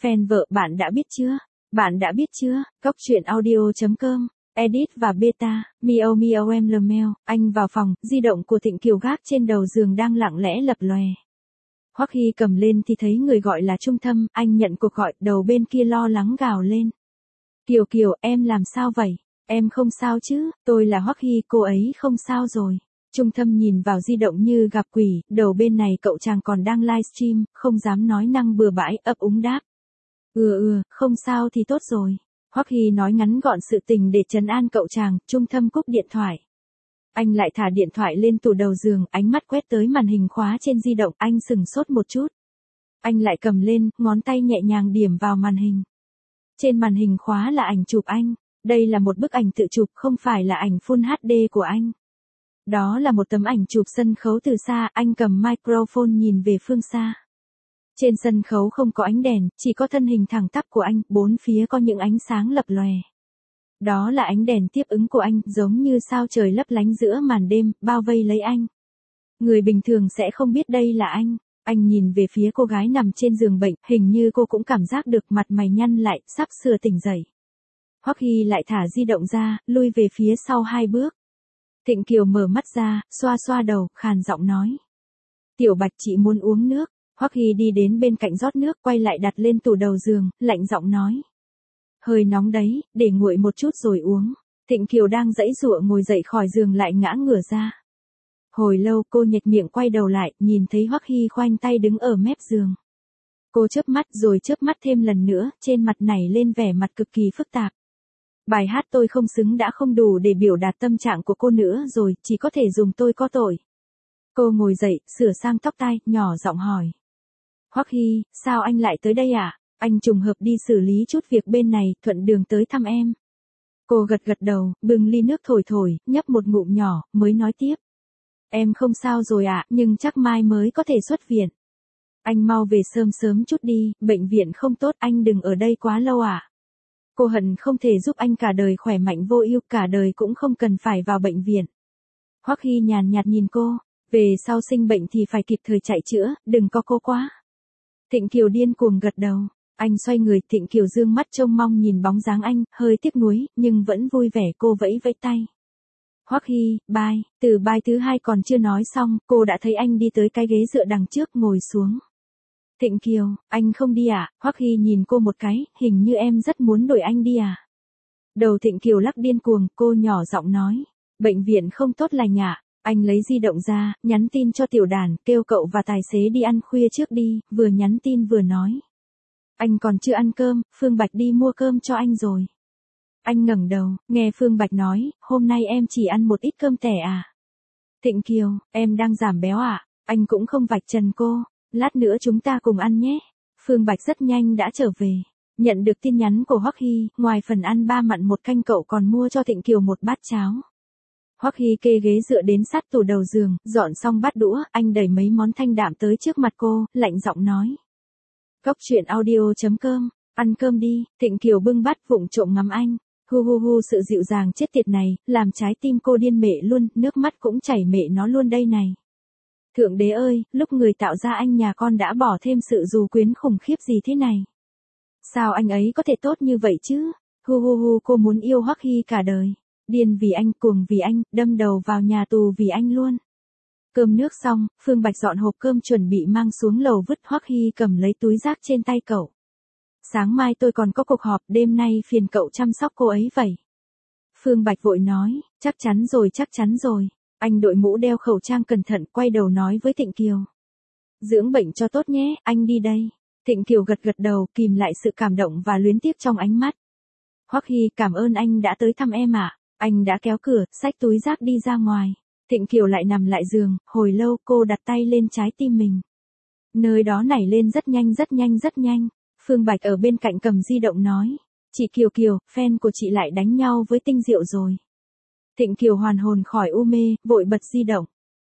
Fan vợ bạn đã biết chưa? Bạn đã biết chưa? Cốc truyện audio.com, edit và beta, Miao Miao em Lemel, anh vào phòng, di động của Thịnh Kiều gác trên đầu giường đang lặng lẽ lập lòe. Hoắc Hy cầm lên thì thấy người gọi là Trung Thâm, anh nhận cuộc gọi, đầu bên kia lo lắng gào lên. Kiều Kiều, em làm sao vậy? Em không sao chứ, tôi là Hoắc Hy, cô ấy không sao rồi. Trung Thâm nhìn vào di động như gặp quỷ, đầu bên này cậu chàng còn đang livestream, không dám nói năng bừa bãi, ấp úng đáp. Không sao thì tốt rồi. Hoắc Hy nói ngắn gọn sự tình để trấn an cậu chàng, Trung Thâm cúp điện thoại. Anh lại thả điện thoại lên tủ đầu giường, ánh mắt quét tới màn hình khóa trên di động, anh sừng sốt một chút. Anh lại cầm lên, ngón tay nhẹ nhàng điểm vào màn hình. Trên màn hình khóa là ảnh chụp anh, đây là một bức ảnh tự chụp, không phải là ảnh Full HD của anh. Đó là một tấm ảnh chụp sân khấu từ xa, anh cầm microphone nhìn về phương xa. Trên sân khấu không có ánh đèn, chỉ có thân hình thẳng tắp của anh, bốn phía có những ánh sáng lập lòe. Đó là ánh đèn tiếp ứng của anh, giống như sao trời lấp lánh giữa màn đêm, bao vây lấy anh. Người bình thường sẽ không biết đây là anh. Anh nhìn về phía cô gái nằm trên giường bệnh, hình như cô cũng cảm giác được, mặt mày nhăn lại, sắp sửa tỉnh dậy. Hoắc Hy lại thả di động ra, lui về phía sau 2 bước. Thịnh Kiều mở mắt ra, xoa xoa đầu, khàn giọng nói. Tiểu Bạch, chị muốn uống nước. Hoắc Hy đi đến bên cạnh rót nước, quay lại đặt lên tủ đầu giường, lạnh giọng nói. Hơi nóng đấy, để nguội một chút rồi uống. Thịnh Kiều đang giãy giụa ngồi dậy khỏi giường lại ngã ngửa ra. Hồi lâu cô nhếch miệng quay đầu lại, nhìn thấy Hoắc Hy khoanh tay đứng ở mép giường. Cô chớp mắt rồi chớp mắt thêm lần nữa, trên mặt nảy lên vẻ mặt cực kỳ phức tạp. Bài hát Tôi Không Xứng đã không đủ để biểu đạt tâm trạng của cô nữa rồi, chỉ có thể dùng Tôi Có Tội. Cô ngồi dậy, sửa sang tóc tai, nhỏ giọng hỏi. Hoắc Hy, sao anh lại tới đây ạ? Anh trùng hợp đi xử lý chút việc bên này, thuận đường tới thăm em. Cô gật gật đầu, bưng ly nước thổi thổi, nhấp một ngụm nhỏ, mới nói tiếp. Em không sao rồi ạ, nhưng chắc mai mới có thể xuất viện. Anh mau về sớm sớm chút đi, bệnh viện không tốt, anh đừng ở đây quá lâu ạ. Cô hận không thể giúp anh cả đời khỏe mạnh vô ưu, cả đời cũng không cần phải vào bệnh viện. Hoắc Hy nhàn nhạt nhìn cô, về sau sinh bệnh thì phải kịp thời chạy chữa, đừng có cô quá. Thịnh Kiều điên cuồng gật đầu, anh xoay người, Thịnh Kiều dương mắt trông mong nhìn bóng dáng anh, hơi tiếc nuối, nhưng vẫn vui vẻ, cô vẫy vẫy tay. Hoắc Hy, bye, từ bye thứ 2 còn chưa nói xong, cô đã thấy anh đi tới cái ghế dựa đằng trước ngồi xuống. Thịnh Kiều, anh không đi à? Hoắc Hy nhìn cô một cái, hình như em rất muốn đuổi anh đi à? Đầu Thịnh Kiều lắc điên cuồng, cô nhỏ giọng nói. Bệnh viện không tốt lành ạ. Anh lấy di động ra, nhắn tin cho Tiểu Đàn, kêu cậu và tài xế đi ăn khuya trước đi, vừa nhắn tin vừa nói. Anh còn chưa ăn cơm, Phương Bạch đi mua cơm cho anh rồi. Anh ngẩng đầu, nghe Phương Bạch nói, hôm nay em chỉ ăn một ít cơm tẻ à? Thịnh Kiều, em đang giảm béo à? Anh cũng không vạch trần cô, lát nữa chúng ta cùng ăn nhé. Phương Bạch rất nhanh đã trở về. Nhận được tin nhắn của Hoắc Hy, ngoài phần ăn 3 mặn 1 canh cậu còn mua cho Thịnh Kiều một bát cháo. Hoắc Hy kê ghế dựa đến sát tủ đầu giường, dọn xong bát đũa, anh đẩy mấy món thanh đạm tới trước mặt cô, lạnh giọng nói. Cốc truyện audio.com, ăn cơm đi. Thịnh Kiều bưng bát vụng trộm ngắm anh. Hu, sự dịu dàng chết tiệt này, làm trái tim cô điên mệ luôn, nước mắt cũng chảy mệ nó luôn đây này. Thượng đế ơi, lúc người tạo ra anh nhà con đã bỏ thêm sự dù quyến khủng khiếp gì thế này? Sao anh ấy có thể tốt như vậy chứ? Hu, cô muốn yêu Hoắc Hy cả đời. Điên vì anh, cuồng vì anh, đâm đầu vào nhà tù vì anh luôn. Cơm nước xong, Phương Bạch dọn hộp cơm chuẩn bị mang xuống lầu vứt. Hoắc Hy cầm lấy túi rác trên tay cậu. Sáng mai tôi còn có cuộc họp, đêm nay phiền cậu chăm sóc cô ấy vậy. Phương Bạch vội nói, chắc chắn rồi. Anh đội mũ đeo khẩu trang cẩn thận, quay đầu nói với Thịnh Kiều. Dưỡng bệnh cho tốt nhé, anh đi đây. Thịnh Kiều gật gật đầu, kìm lại sự cảm động và luyến tiếc trong ánh mắt. Hoắc Hy, cảm ơn anh đã tới thăm em ạ. Anh đã kéo cửa, xách túi rác đi ra ngoài. Thịnh Kiều lại nằm lại giường, hồi lâu cô đặt tay lên trái tim mình. Nơi đó nảy lên rất nhanh. Phương Bạch ở bên cạnh cầm di động nói. Chị Kiều, fan của chị lại đánh nhau với Tinh Diệu rồi. Thịnh Kiều hoàn hồn khỏi u mê, vội bật di động.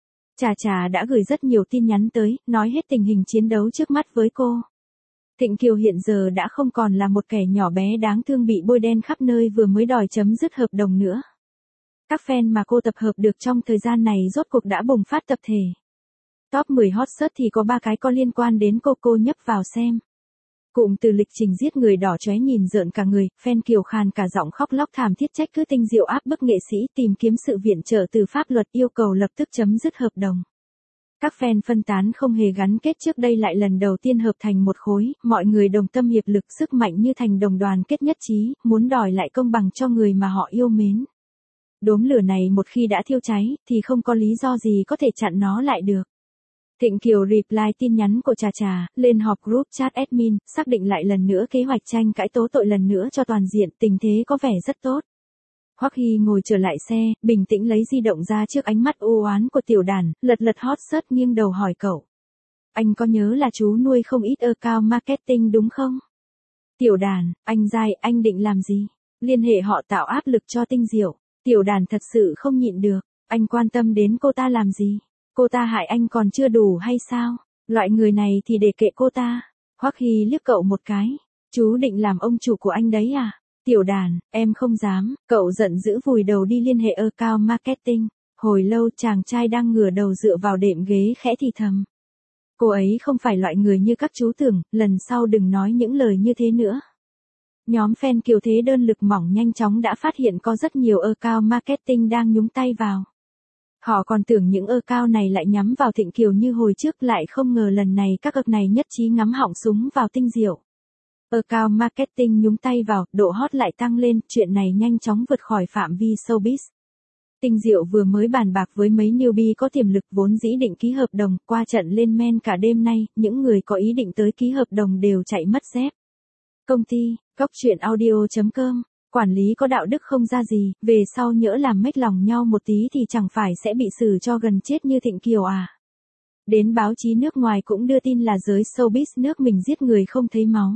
Trà đã gửi rất nhiều tin nhắn tới, nói hết tình hình chiến đấu trước mắt với cô. Thịnh Kiều hiện giờ đã không còn là một kẻ nhỏ bé đáng thương bị bôi đen khắp nơi vừa mới đòi chấm dứt hợp đồng nữa. Các fan mà cô tập hợp được trong thời gian này rốt cuộc đã bùng phát tập thể. Top 10 hot search thì có 3 cái có liên quan đến cô nhấp vào xem. Cụm từ lịch trình giết người đỏ chóe nhìn rợn cả người, fan Kiều khàn cả giọng khóc lóc thảm thiết trách cứ Tinh Diệu áp bức nghệ sĩ tìm kiếm sự viện trợ từ pháp luật yêu cầu lập tức chấm dứt hợp đồng. Các fan phân tán không hề gắn kết trước đây lại lần đầu tiên hợp thành một khối, mọi người đồng tâm hiệp lực sức mạnh như thành đồng đoàn kết nhất trí, muốn đòi lại công bằng cho người mà họ yêu mến. Đốm lửa này một khi đã thiêu cháy, thì không có lý do gì có thể chặn nó lại được. Thịnh Kiều reply tin nhắn của Trà Trà, lên họp group chat admin, xác định lại lần nữa kế hoạch tranh cãi tố tội lần nữa cho toàn diện, tình thế có vẻ rất tốt. Hoắc Hy ngồi trở lại xe, bình tĩnh lấy di động ra trước ánh mắt u oán của Tiểu Đàn, lật lật hot search nghiêng đầu hỏi cậu. Anh có nhớ là chú nuôi không ít account marketing đúng không? Tiểu Đàn, anh dai, anh định làm gì? Liên hệ họ tạo áp lực cho Tinh Diệu. Tiểu Đàn thật sự không nhịn được, anh quan tâm đến cô ta làm gì? Cô ta hại anh còn chưa đủ hay sao? Loại người này thì để kệ cô ta. Hoắc Hy liếc cậu một cái. Chú định làm ông chủ của anh đấy à? Tiểu Đàn, em không dám. Cậu giận dữ vùi đầu đi liên hệ account marketing. Hồi lâu chàng trai đang ngửa đầu dựa vào đệm ghế khẽ thì thầm. Cô ấy không phải loại người như các chú tưởng, lần sau đừng nói những lời như thế nữa. Nhóm fan Kiều thế đơn lực mỏng nhanh chóng đã phát hiện có rất nhiều account marketing đang nhúng tay vào. Họ còn tưởng những account này lại nhắm vào Thịnh Kiều như hồi trước, lại không ngờ lần này các account này nhất trí ngắm họng súng vào Tinh Diệu. Account marketing nhúng tay vào, độ hot lại tăng lên, chuyện này nhanh chóng vượt khỏi phạm vi showbiz. Tinh Diệu vừa mới bàn bạc với mấy newbie có tiềm lực vốn dĩ định ký hợp đồng, qua trận lên men cả đêm nay, những người có ý định tới ký hợp đồng đều chạy mất dép. Công ty, Cóc Truyện Audio.com, quản lý có đạo đức không ra gì, về sau nhỡ làm mếch lòng nhau một tí thì chẳng phải sẽ bị xử cho gần chết như Thịnh Kiều à. Đến báo chí nước ngoài cũng đưa tin là giới showbiz nước mình giết người không thấy máu.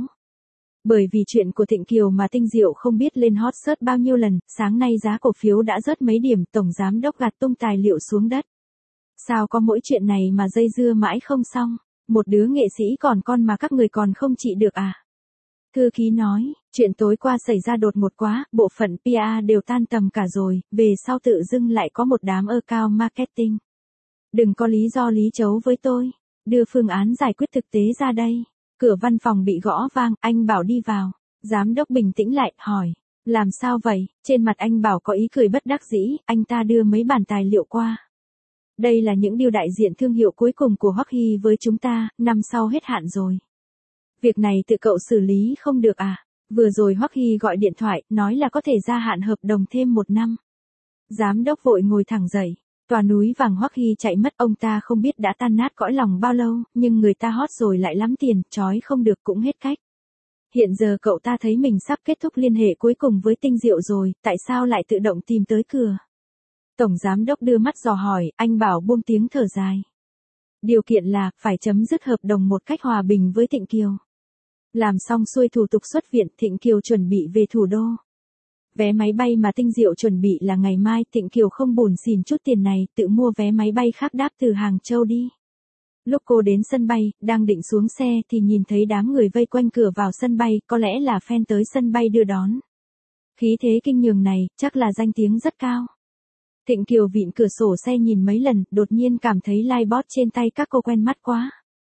Bởi vì chuyện của Thịnh Kiều mà Tinh Diệu không biết lên hot search bao nhiêu lần, sáng nay giá cổ phiếu đã rớt mấy điểm, tổng giám đốc gạt tung tài liệu xuống đất. Sao có mỗi chuyện này mà dây dưa mãi không xong, một đứa nghệ sĩ còn con mà các người còn không trị được à? Thư ký nói, chuyện tối qua xảy ra đột ngột quá, bộ phận PR đều tan tầm cả rồi, về sau tự dưng lại có một đám account marketing. Đừng có lý do lý chấu với tôi, đưa phương án giải quyết thực tế ra đây. Cửa văn phòng bị gõ vang, anh Bảo đi vào. Giám đốc bình tĩnh lại, hỏi, làm sao vậy? Trên mặt anh Bảo có ý cười bất đắc dĩ, anh ta đưa mấy bản tài liệu qua. Đây là những điều đại diện thương hiệu cuối cùng của Hoắc Hy với chúng ta, năm sau hết hạn rồi. Việc này tự cậu xử lý không được à? Vừa rồi Hoắc Hy gọi điện thoại, nói là có thể gia hạn hợp đồng thêm 1 năm. Giám đốc vội ngồi thẳng dậy. Tòa núi vàng Hoắc Hy chạy mất, ông ta không biết đã tan nát cõi lòng bao lâu, nhưng người ta hot rồi lại lắm tiền, trói không được cũng hết cách. Hiện giờ cậu ta thấy mình sắp kết thúc liên hệ cuối cùng với Tinh Diệu rồi, tại sao lại tự động tìm tới cửa? Tổng giám đốc đưa mắt dò hỏi, anh Bảo buông tiếng thở dài. Điều kiện là, phải chấm dứt hợp đồng một cách hòa bình với Thịnh Kiều. Làm xong xuôi thủ tục xuất viện, Thịnh Kiều chuẩn bị về thủ đô. Vé máy bay mà Tinh Diệu chuẩn bị là ngày mai, Thịnh Kiều không buồn xỉn chút tiền này, tự mua vé máy bay khác đáp từ Hàng Châu đi. Lúc cô đến sân bay, đang định xuống xe thì nhìn thấy đám người vây quanh cửa vào sân bay, có lẽ là fan tới sân bay đưa đón. Khí thế kinh nhường này, chắc là danh tiếng rất cao. Thịnh Kiều vịn cửa sổ xe nhìn mấy lần, đột nhiên cảm thấy livebot trên tay các cô quen mắt quá.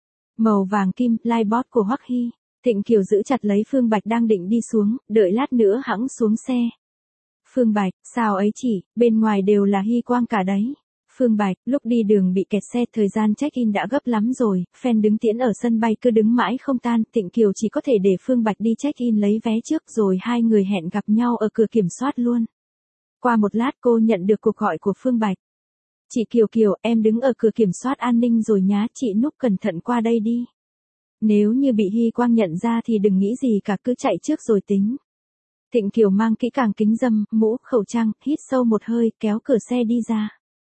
Màu vàng kim, livebot của Hoắc Hy. Thịnh Kiều giữ chặt lấy Phương Bạch đang định đi xuống, đợi lát nữa hẵng xuống xe. Phương Bạch, sao ấy chị, bên ngoài đều là Hy Quang cả đấy. Phương Bạch, lúc đi đường bị kẹt xe, thời gian check-in đã gấp lắm rồi, fan đứng tiễn ở sân bay cứ đứng mãi không tan, Thịnh Kiều chỉ có thể để Phương Bạch đi check-in lấy vé trước rồi hai người hẹn gặp nhau ở cửa kiểm soát luôn. Qua một lát cô nhận được cuộc gọi của Phương Bạch. Chị Kiều Kiều, em đứng ở cửa kiểm soát an ninh rồi nhá, chị Núp cẩn thận qua đây đi. Nếu như bị Hy Quang nhận ra thì đừng nghĩ gì cả, cứ chạy trước rồi tính. Thịnh Kiều mang kỹ càng kính râm, mũ, khẩu trang, hít sâu một hơi, kéo cửa xe đi ra.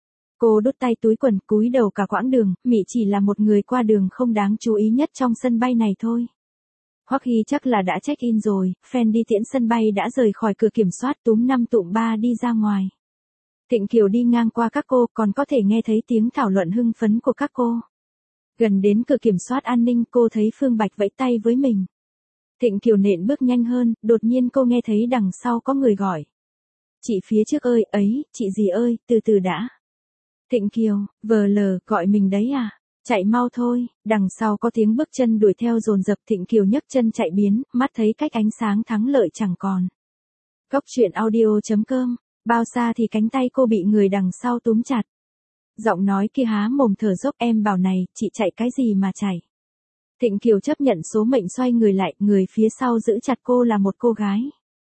Cô đút tay túi quần, cúi đầu cả quãng đường, Mị chỉ là một người qua đường không đáng chú ý nhất trong sân bay này thôi. Hoắc Hy chắc là đã check-in rồi, fan đi tiễn sân bay đã rời khỏi cửa kiểm soát, túm 5 tụm 3 đi ra ngoài. Thịnh Kiều đi ngang qua các cô, còn có thể nghe thấy tiếng thảo luận hưng phấn của các cô. Gần đến cửa kiểm soát an ninh, cô thấy Phương Bạch vẫy tay với mình. Thịnh Kiều nện bước nhanh hơn, đột nhiên cô nghe thấy đằng sau có người gọi. Chị phía trước ơi, ấy, chị gì ơi, từ từ đã. Thịnh Kiều, VL, gọi mình đấy à? Chạy mau thôi, đằng sau có tiếng bước chân đuổi theo dồn dập. Thịnh Kiều nhấc chân chạy biến, mắt thấy cách ánh sáng thắng lợi chẳng còn. Cốc truyện audio.com, bao xa thì cánh tay cô bị người đằng sau túm chặt. Giọng nói kia há mồm thở dốc, em bảo này, chị chạy cái gì mà chạy. Thịnh Kiều chấp nhận số mệnh, xoay người lại, người phía sau giữ chặt cô là một cô gái.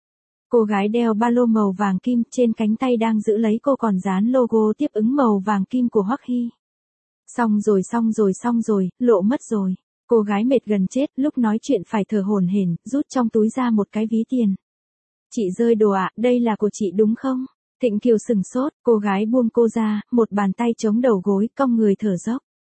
Cô gái đeo ba lô màu vàng kim, trên cánh tay đang giữ lấy cô còn dán logo tiếp ứng màu vàng kim của Hoắc Hy. Xong rồi, lộ mất rồi. Cô gái mệt gần chết, lúc nói chuyện phải thở hổn hển, rút trong túi ra một cái ví tiền. Chị rơi đồ ạ, đây là của chị đúng không? Thịnh Kiều sừng sốt, cô gái buông cô ra, một bàn tay chống đầu gối, cong người thở dốc.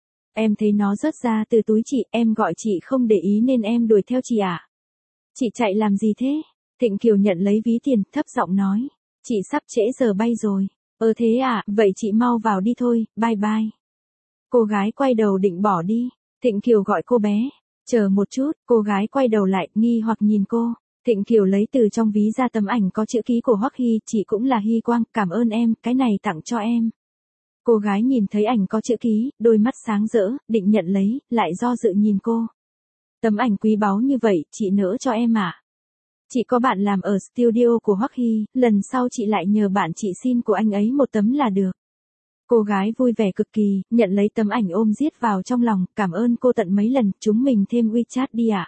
Em thấy nó rớt ra từ túi chị, em gọi chị không để ý nên em đuổi theo chị ạ. Chị chạy làm gì thế? Thịnh Kiều nhận lấy ví tiền, thấp giọng nói. Chị sắp trễ giờ bay rồi. Thế à, vậy chị mau vào đi thôi, bye bye. Cô gái quay đầu định bỏ đi. Thịnh Kiều gọi cô bé. Chờ một chút, cô gái quay đầu lại, nghi hoặc nhìn cô. Thịnh Kiều lấy từ trong ví ra tấm ảnh có chữ ký của Hoắc Hy, chị cũng là Hy Quang, cảm ơn em, cái này tặng cho em. Cô gái nhìn thấy ảnh có chữ ký, đôi mắt sáng rỡ, định nhận lấy, lại do dự nhìn cô. Tấm ảnh quý báu như vậy, chị nỡ cho em à? Chị có bạn làm ở studio của Hoắc Hy, lần sau chị lại nhờ bạn chị xin của anh ấy một tấm là được. Cô gái vui vẻ cực kỳ, nhận lấy tấm ảnh ôm giết vào trong lòng, cảm ơn cô tận mấy lần, chúng mình thêm WeChat đi ạ.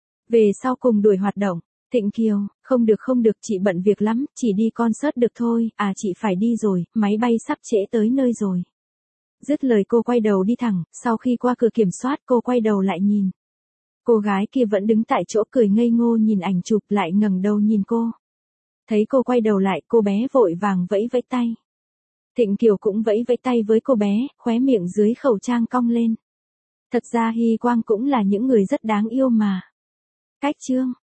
Về sau cùng đuổi hoạt động. Thịnh Kiều, không được, chị bận việc lắm, chỉ đi concert được thôi, chị phải đi rồi, máy bay sắp trễ tới nơi rồi. Dứt lời cô quay đầu đi thẳng, sau khi qua cửa kiểm soát cô quay đầu lại nhìn. Cô gái kia vẫn đứng tại chỗ cười ngây ngô nhìn ảnh chụp, lại ngẩng đầu nhìn cô. Thấy cô quay đầu lại, cô bé vội vàng vẫy vẫy tay. Thịnh Kiều cũng vẫy vẫy tay với cô bé, khóe miệng dưới khẩu trang cong lên. Thật ra Hy Quang cũng là những người rất đáng yêu mà. Cách chương